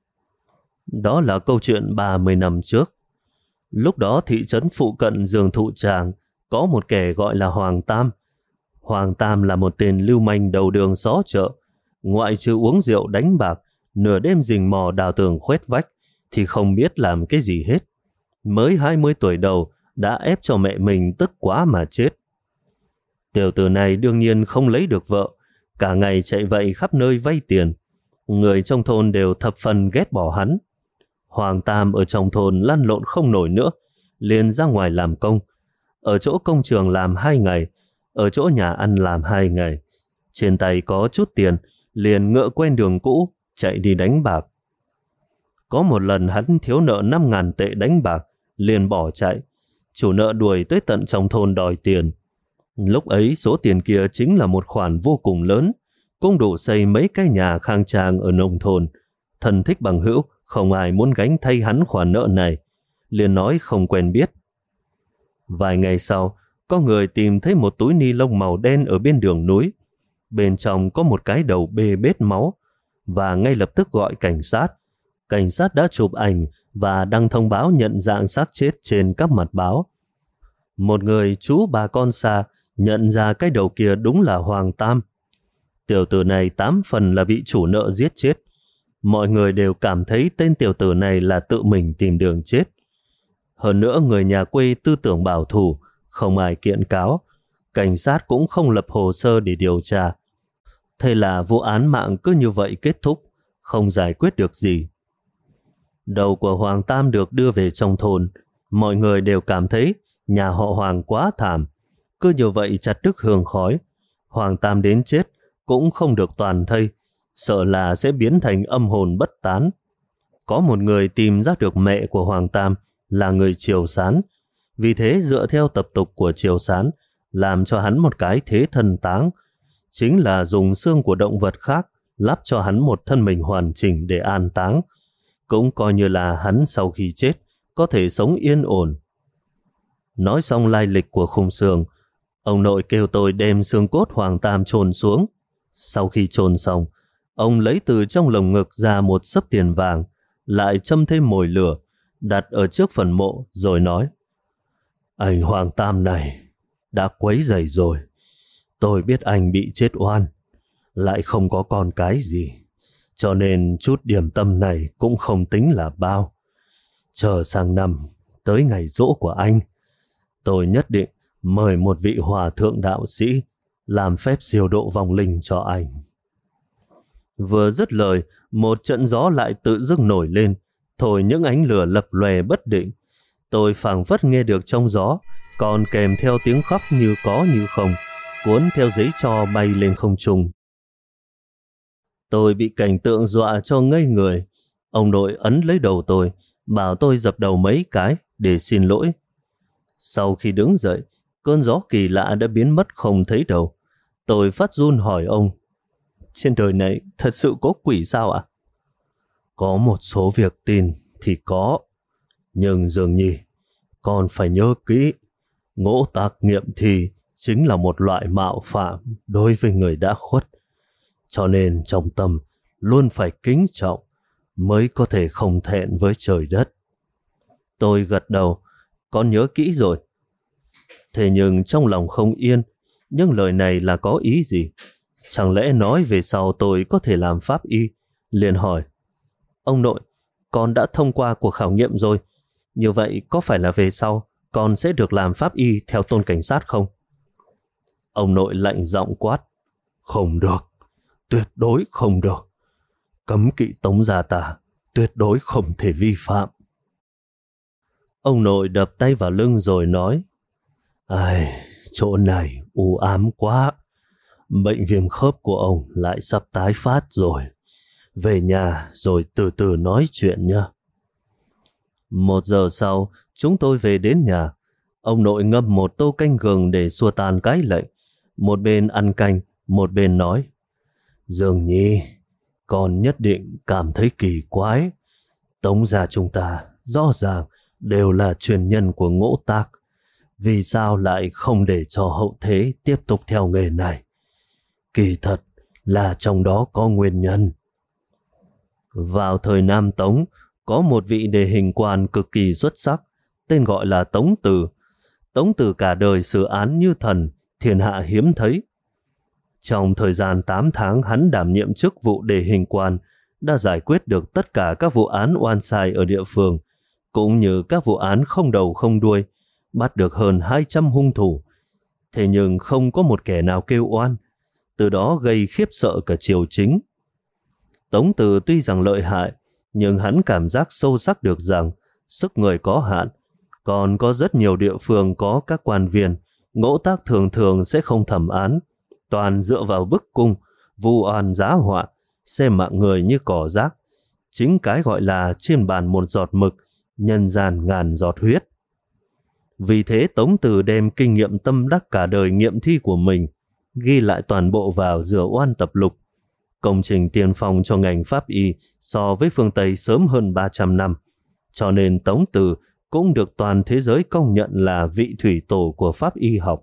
Đó là câu chuyện 30 năm trước. Lúc đó thị trấn phụ cận Giường Thụ Tràng có một kẻ gọi là Hoàng Tam. Hoàng Tam là một tên lưu manh đầu đường xó chợ. Ngoại trừ uống rượu đánh bạc, nửa đêm rình mò đào tường khoét vách, thì không biết làm cái gì hết. Mới 20 tuổi đầu đã ép cho mẹ mình tức quá mà chết. Tiểu tử này đương nhiên không lấy được vợ, cả ngày chạy vậy khắp nơi vay tiền. Người trong thôn đều thập phần ghét bỏ hắn. Hoàng Tam ở trong thôn lăn lộn không nổi nữa, liền ra ngoài làm công. Ở chỗ công trường làm 2 ngày, ở chỗ nhà ăn làm 2 ngày. Trên tay có chút tiền, liền ngựa quen đường cũ, chạy đi đánh bạc. Có một lần hắn thiếu nợ 5.000 tệ đánh bạc, liền bỏ chạy. Chủ nợ đuổi tới tận trong thôn đòi tiền. Lúc ấy số tiền kia chính là một khoản vô cùng lớn, cũng đủ xây mấy cái nhà khang trang ở nông thôn. Thân thích bằng hữu, không ai muốn gánh thay hắn khoản nợ này, liền nói không quen biết. Vài ngày sau, có người tìm thấy một túi ni lông màu đen ở bên đường núi. Bên trong có một cái đầu bê bết máu, và ngay lập tức gọi cảnh sát. Cảnh sát đã chụp ảnh và đăng thông báo nhận dạng xác chết trên các mặt báo. Một người trú bà con xa nhận ra cái đầu kia đúng là Hoàng Tam. Tiểu tử này 8 phần là bị chủ nợ giết chết. Mọi người đều cảm thấy tên tiểu tử này là tự mình tìm đường chết. Hơn nữa người nhà quê tư tưởng bảo thủ, không ai kiện cáo. Cảnh sát cũng không lập hồ sơ để điều tra. Thế là vụ án mạng cứ như vậy kết thúc, không giải quyết được gì. Đầu của Hoàng Tam được đưa về trong thôn. Mọi người đều cảm thấy nhà họ Hoàng quá thảm. Cứ như vậy chặt đứt hương khói. Hoàng Tam đến chết cũng không được toàn thây, sợ là sẽ biến thành âm hồn bất tán. Có một người tìm ra được mẹ của Hoàng Tam là người Triều Sán. Vì thế dựa theo tập tục của Triều Sán, làm cho hắn một cái thế thân táng, chính là dùng xương của động vật khác lắp cho hắn một thân mình hoàn chỉnh để an táng. Cũng coi như là hắn sau khi chết có thể sống yên ổn. Nói xong lai lịch của khung xương, ông nội kêu tôi đem xương cốt Hoàng Tam chôn xuống. Sau khi chôn xong, ông lấy từ trong lồng ngực ra một xấp tiền vàng, lại châm thêm mồi lửa, đặt ở trước phần mộ rồi nói: Anh Hoàng Tam này đã quấy rầy rồi. Tôi biết anh bị chết oan, lại không có con cái gì, cho nên chút điểm tâm này cũng không tính là bao. Chờ sang năm, tới ngày giỗ của anh, tôi nhất định mời một vị hòa thượng đạo sĩ làm phép siêu độ vong linh cho anh. Vừa dứt lời, một trận gió lại tự dưng nổi lên, thổi những ánh lửa lập lòe bất định. Tôi phảng phất nghe được trong gió, còn kèm theo tiếng khóc như có như không, cuốn theo giấy tro bay lên không trung. Tôi bị cảnh tượng dọa cho ngây người. Ông nội ấn lấy đầu tôi, bảo tôi dập đầu mấy cái để xin lỗi. Sau khi đứng dậy, cơn gió kỳ lạ đã biến mất không thấy đâu. Tôi phát run hỏi ông: Trên đời này thật sự có quỷ sao ạ? Có một số việc tin thì có, nhưng dường như con phải nhớ kỹ, ngỗ tác nghiệm thì chính là một loại mạo phạm đối với người đã khuất. Cho nên trong tâm luôn phải kính trọng mới có thể không thẹn với trời đất. Tôi gật đầu, con nhớ kỹ rồi. Thế nhưng trong lòng không yên, nhưng lời này là có ý gì? Chẳng lẽ nói về sau tôi có thể làm pháp y? Liền hỏi: Ông nội, con đã thông qua cuộc khảo nghiệm rồi, như vậy có phải là về sau con sẽ được làm pháp y theo tôn cảnh sát không? Ông nội lạnh giọng quát: Không được, tuyệt đối không được. Cấm kỵ Tống gia ta tuyệt đối không thể vi phạm. Ông nội đập tay vào lưng rồi nói: Ai, chỗ này u ám quá. Bệnh viêm khớp của ông lại sắp tái phát rồi. Về nhà rồi từ từ nói chuyện nhé. 1 giờ sau, chúng tôi về đến nhà. Ông nội ngâm một tô canh gừng để xua tan cái lạnh. Một bên ăn canh, một bên nói: Dương Nhi, con nhất định cảm thấy kỳ quái. Tống gia chúng ta rõ ràng đều là truyền nhân của Ngỗ Tác. Vì sao lại không để cho hậu thế tiếp tục theo nghề này? Kỳ thật là trong đó có nguyên nhân. Vào thời Nam Tống, có một vị đề hình quan cực kỳ xuất sắc, tên gọi là Tống Từ. Tống Từ cả đời xử án như thần, thiên hạ hiếm thấy. Trong thời gian 8 tháng hắn đảm nhiệm chức vụ đề hình quan, đã giải quyết được tất cả các vụ án oan sai ở địa phương, cũng như các vụ án không đầu không đuôi, bắt được hơn 200 hung thủ. Thế nhưng không có một kẻ nào kêu oan, từ đó gây khiếp sợ cả triều chính. Tống Từ tuy rằng lợi hại, nhưng hắn cảm giác sâu sắc được rằng sức người có hạn, còn có rất nhiều địa phương có các quan viên, Ngỗ Tác thường thường sẽ không thẩm án, toàn dựa vào bức cung, vu oan giá họa, xem mạng người như cỏ rác. Chính cái gọi là trên bàn một giọt mực, nhân gian ngàn giọt huyết. Vì thế Tống Từ đem kinh nghiệm tâm đắc cả đời nghiệm thi của mình, ghi lại toàn bộ vào Rửa Oan Tập Lục, công trình tiên phong cho ngành pháp y so với phương Tây sớm hơn 300 năm. Cho nên Tống Từ cũng được toàn thế giới công nhận là vị thủy tổ của pháp y học.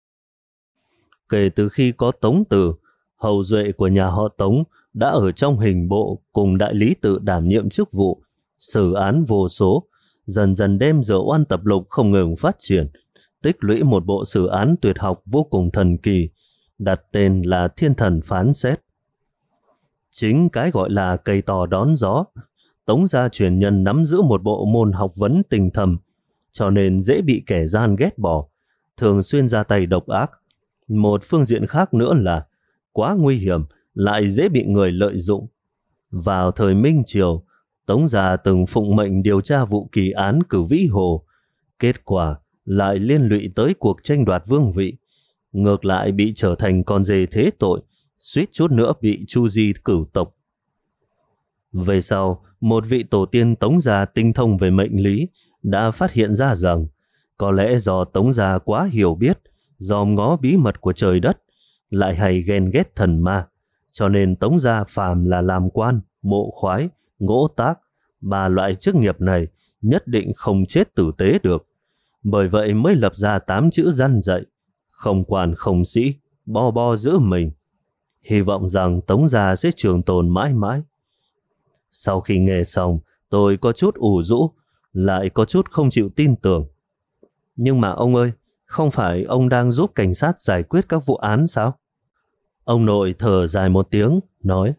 Kể từ khi có Tống Từ, hậu duệ của nhà họ Tống đã ở trong hình bộ cùng đại lý tự đảm nhiệm chức vụ, xử án vô số, dần dần đem Rửa Oan Tập Lục không ngừng phát triển. tích lũy một bộ sử án tuyệt học vô cùng thần kỳ, đặt tên là Thiên Thần Phán Xét. Chính cái gọi là cây to đón gió, Tống gia truyền nhân nắm giữ một bộ môn học vấn tình thầm, cho nên dễ bị kẻ gian ghét bỏ, thường xuyên ra tay độc ác. Một phương diện khác nữa là quá nguy hiểm, lại dễ bị người lợi dụng. Vào thời Minh Triều, Tống gia từng phụng mệnh điều tra vụ kỳ án Cửu Vĩ Hồ, kết quả lại liên lụy tới cuộc tranh đoạt vương vị, ngược lại bị trở thành con dê thế tội, suýt chút nữa bị chu di cửu tộc. Về sau, một vị tổ tiên Tống gia tinh thông về mệnh lý đã phát hiện ra rằng có lẽ do Tống gia quá hiểu biết, dòm ngó bí mật của trời đất, lại hay ghen ghét thần ma, cho nên Tống gia phàm là làm quan, mộ khoái, ngỗ tác, ba loại chức nghiệp này nhất định không chết tử tế được. Bởi vậy mới lập ra 8 chữ răn dạy: không quan không sĩ, bo bo giữ mình. Hy vọng rằng Tống gia sẽ trường tồn mãi mãi. Sau khi nghe xong, tôi có chút ủ rũ, lại có chút không chịu tin tưởng. Nhưng mà ông ơi, không phải ông đang giúp cảnh sát giải quyết các vụ án sao? Ông nội thở dài một tiếng, nói: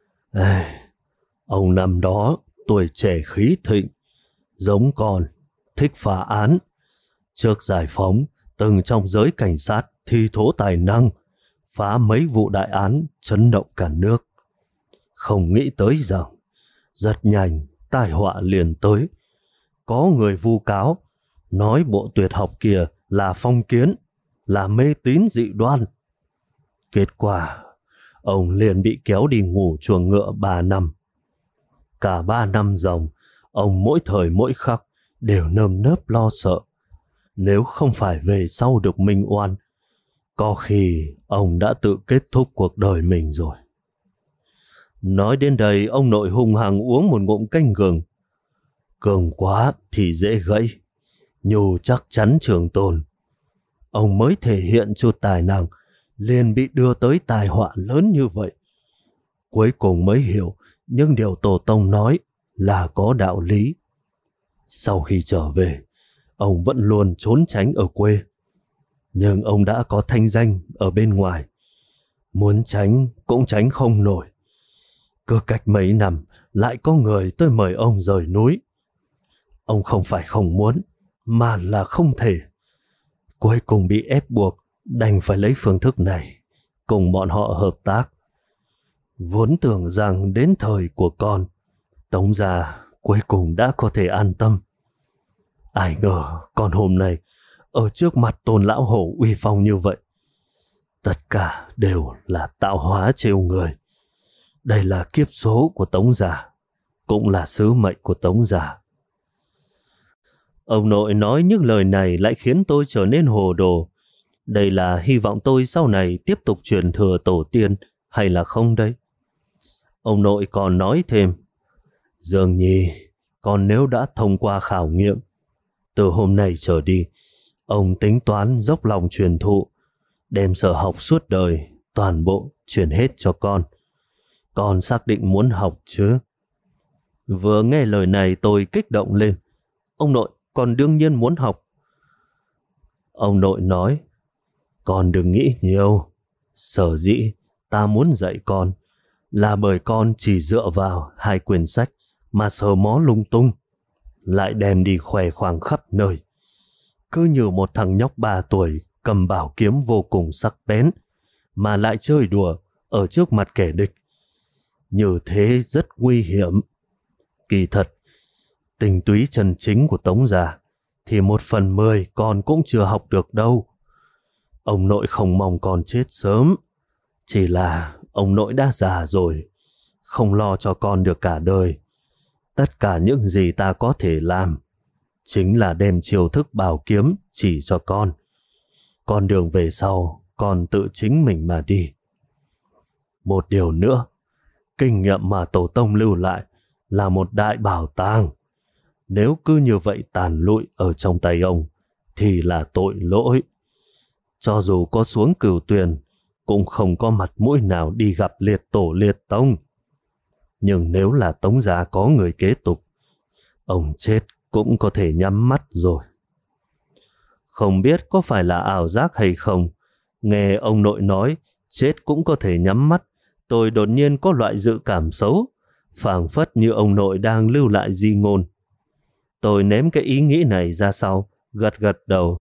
ông năm đó tuổi trẻ khí thịnh, giống con, thích phá án. Trước giải phóng, từng trong giới cảnh sát thi thố tài năng, phá mấy vụ đại án chấn động cả nước. Không nghĩ tới rằng rất nhanh tai họa liền tới. Có người vu cáo, nói bộ tuyệt học kia là phong kiến, là mê tín dị đoan. Kết quả, ông liền bị kéo đi ngủ chuồng ngựa 3 năm. Cả 3 năm ròng, ông mỗi thời mỗi khắc đều nơm nớp lo sợ. Nếu không phải về sau được minh oan, có khi ông đã tự kết thúc cuộc đời mình rồi. Nói đến đây, ông nội hung hăng uống một ngụm canh gừng. Cường quá thì dễ gãy, nhu chắc chắn trường tồn. Ông mới thể hiện chút tài năng, liền bị đưa tới tai họa lớn như vậy. Cuối cùng mới hiểu những điều tổ tông nói là có đạo lý. Sau khi trở về, ông vẫn luôn trốn tránh ở quê. Nhưng ông đã có thanh danh ở bên ngoài, muốn tránh cũng tránh không nổi. Cứ cách mấy năm lại có người tới mời ông rời núi. Ông không phải không muốn, mà là không thể. Cuối cùng bị ép buộc, đành phải lấy phương thức này cùng bọn họ hợp tác. Vốn tưởng rằng đến thời của con, Tống gia cuối cùng đã có thể an tâm. Ai ngờ con hôm nay ở trước mặt Tôn lão hổ uy phong như vậy. Tất cả đều là tạo hóa trêu người. Đây là kiếp số của Tống gia, cũng là sứ mệnh của Tống gia. Ông nội nói những lời này lại khiến tôi trở nên hồ đồ. Đây là hy vọng tôi sau này tiếp tục truyền thừa tổ tiên hay là không đây? Ông nội còn nói thêm: Dương Nhi, còn nếu đã thông qua khảo nghiệm, từ hôm nay trở đi, ông tính toán dốc lòng truyền thụ, đem sở học suốt đời, toàn bộ truyền hết cho con. Con xác định muốn học chứ? Vừa nghe lời này tôi kích động lên. Ông nội, con đương nhiên muốn học. Ông nội nói: Con đừng nghĩ nhiều. Sở dĩ ta muốn dạy con là bởi con chỉ dựa vào 2 quyển sách mà sờ mó lung tung, lại đem đi khoe khoang khắp nơi. Cứ như một thằng nhóc 3 tuổi cầm bảo kiếm vô cùng sắc bén mà lại chơi đùa ở trước mặt kẻ địch. Như thế rất nguy hiểm. Kỳ thật, tinh túy chân chính của Tống gia thì 1/10 con cũng chưa học được đâu. Ông nội không mong con chết sớm, chỉ là ông nội đã già rồi, không lo cho con được cả đời. Tất cả những gì ta có thể làm chính là đem chiêu thức bảo kiếm chỉ cho con. Con đường về sau, con tự chính mình mà đi. Một điều nữa, kinh nghiệm mà tổ tông lưu lại là một đại bảo tàng. Nếu cứ như vậy tàn lụi ở trong tay ông thì là tội lỗi. Cho dù có xuống Cửu Tuyền cũng không có mặt mũi nào đi gặp liệt tổ liệt tông. Nhưng nếu là Tống gia có người kế tục, ông chết cũng có thể nhắm mắt rồi. Không biết có phải là ảo giác hay không, nghe ông nội nói chết cũng có thể nhắm mắt, tôi đột nhiên có loại dự cảm xấu, phảng phất như ông nội đang lưu lại di ngôn. Tôi ném cái ý nghĩ này ra sau, gật gật đầu.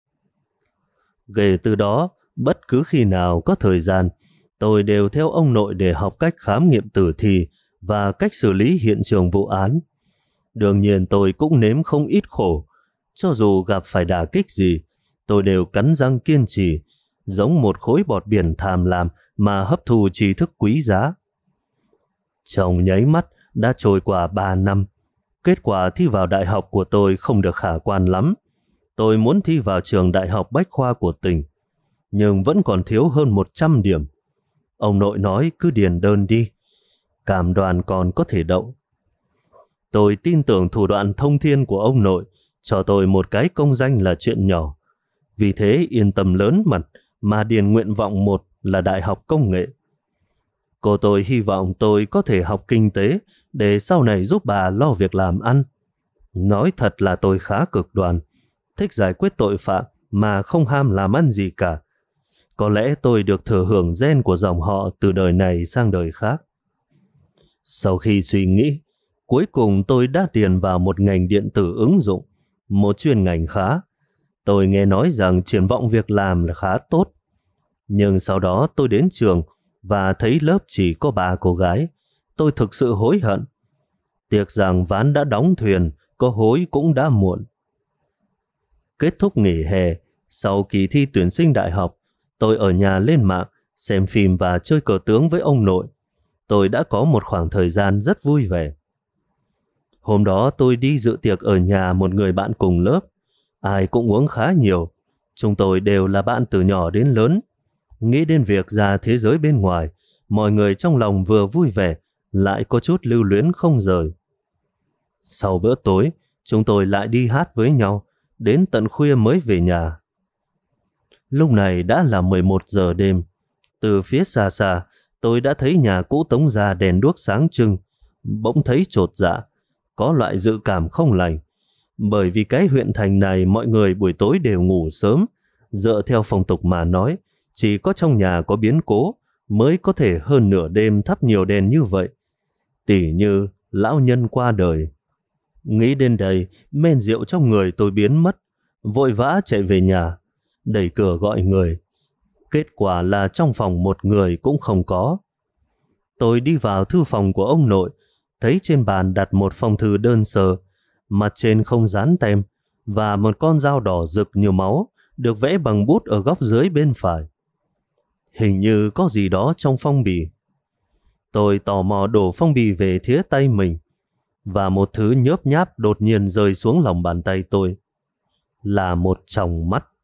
Kể từ đó, bất cứ khi nào có thời gian, tôi đều theo ông nội để học cách khám nghiệm tử thi và cách xử lý hiện trường vụ án. Đương nhiên tôi cũng nếm không ít khổ. Cho dù gặp phải đả kích gì, tôi đều cắn răng kiên trì, giống một khối bọt biển tham lam mà hấp thu tri thức quý giá. Trong nháy mắt đã trôi qua 3 năm. Kết quả thi vào đại học của tôi không được khả quan lắm. Tôi muốn thi vào trường đại học bách khoa của tỉnh, nhưng vẫn còn thiếu hơn 100 điểm. Ông nội nói cứ điền đơn đi, cảm đoàn còn có thể đậu. Tôi tin tưởng thủ đoạn thông thiên của ông nội, cho tôi một cái công danh là chuyện nhỏ. Vì thế yên tâm lớn mật mà điền nguyện vọng 1 là Đại học Công nghệ. Cô tôi hy vọng tôi có thể học kinh tế để sau này giúp bà lo việc làm ăn. Nói thật là tôi khá cực đoan, thích giải quyết tội phạm mà không ham làm ăn gì cả. Có lẽ tôi được thừa hưởng gen của dòng họ từ đời này sang đời khác. Sau khi suy nghĩ, cuối cùng tôi đã điền vào một ngành điện tử ứng dụng, một chuyên ngành khá. Tôi nghe nói rằng triển vọng việc làm là khá tốt. Nhưng sau đó tôi đến trường và thấy lớp chỉ có 3 cô gái. Tôi thực sự hối hận. Tiếc rằng ván đã đóng thuyền, có hối cũng đã muộn. Kết thúc nghỉ hè, sau kỳ thi tuyển sinh đại học, tôi ở nhà lên mạng, xem phim và chơi cờ tướng với ông nội. Tôi đã có một khoảng thời gian rất vui vẻ. Hôm đó tôi đi dự tiệc ở nhà một người bạn cùng lớp. Ai cũng uống khá nhiều. Chúng tôi đều là bạn từ nhỏ đến lớn. Nghĩ đến việc ra thế giới bên ngoài, mọi người trong lòng vừa vui vẻ, lại có chút lưu luyến không rời. Sau bữa tối, chúng tôi lại đi hát với nhau, đến tận khuya mới về nhà. Lúc này đã là 11 giờ đêm. Từ phía xa xa, tôi đã thấy nhà cũ Tống Gia đèn đuốc sáng trưng. Bỗng thấy chột dạ, có loại dự cảm không lành. Bởi vì cái huyện thành này mọi người buổi tối đều ngủ sớm. Dựa theo phong tục mà nói, chỉ có trong nhà có biến cố mới có thể hơn nửa đêm thắp nhiều đèn như vậy. Tỉ như lão nhân qua đời. Nghĩ đến đây, men rượu trong người tôi biến mất, vội vã chạy về nhà, đẩy cửa gọi người. Kết quả là trong phòng một người cũng không có. Tôi đi vào thư phòng của ông nội, thấy trên bàn đặt một phong thư đơn sơ, mặt trên không dán tem, và một con dao đỏ rực như máu được vẽ bằng bút ở góc dưới bên phải. Hình như có gì đó trong phong bì. Tôi tò mò đổ phong bì về phía tay mình, và một thứ nhớp nháp đột nhiên rơi xuống lòng bàn tay tôi. Là một tròng mắt.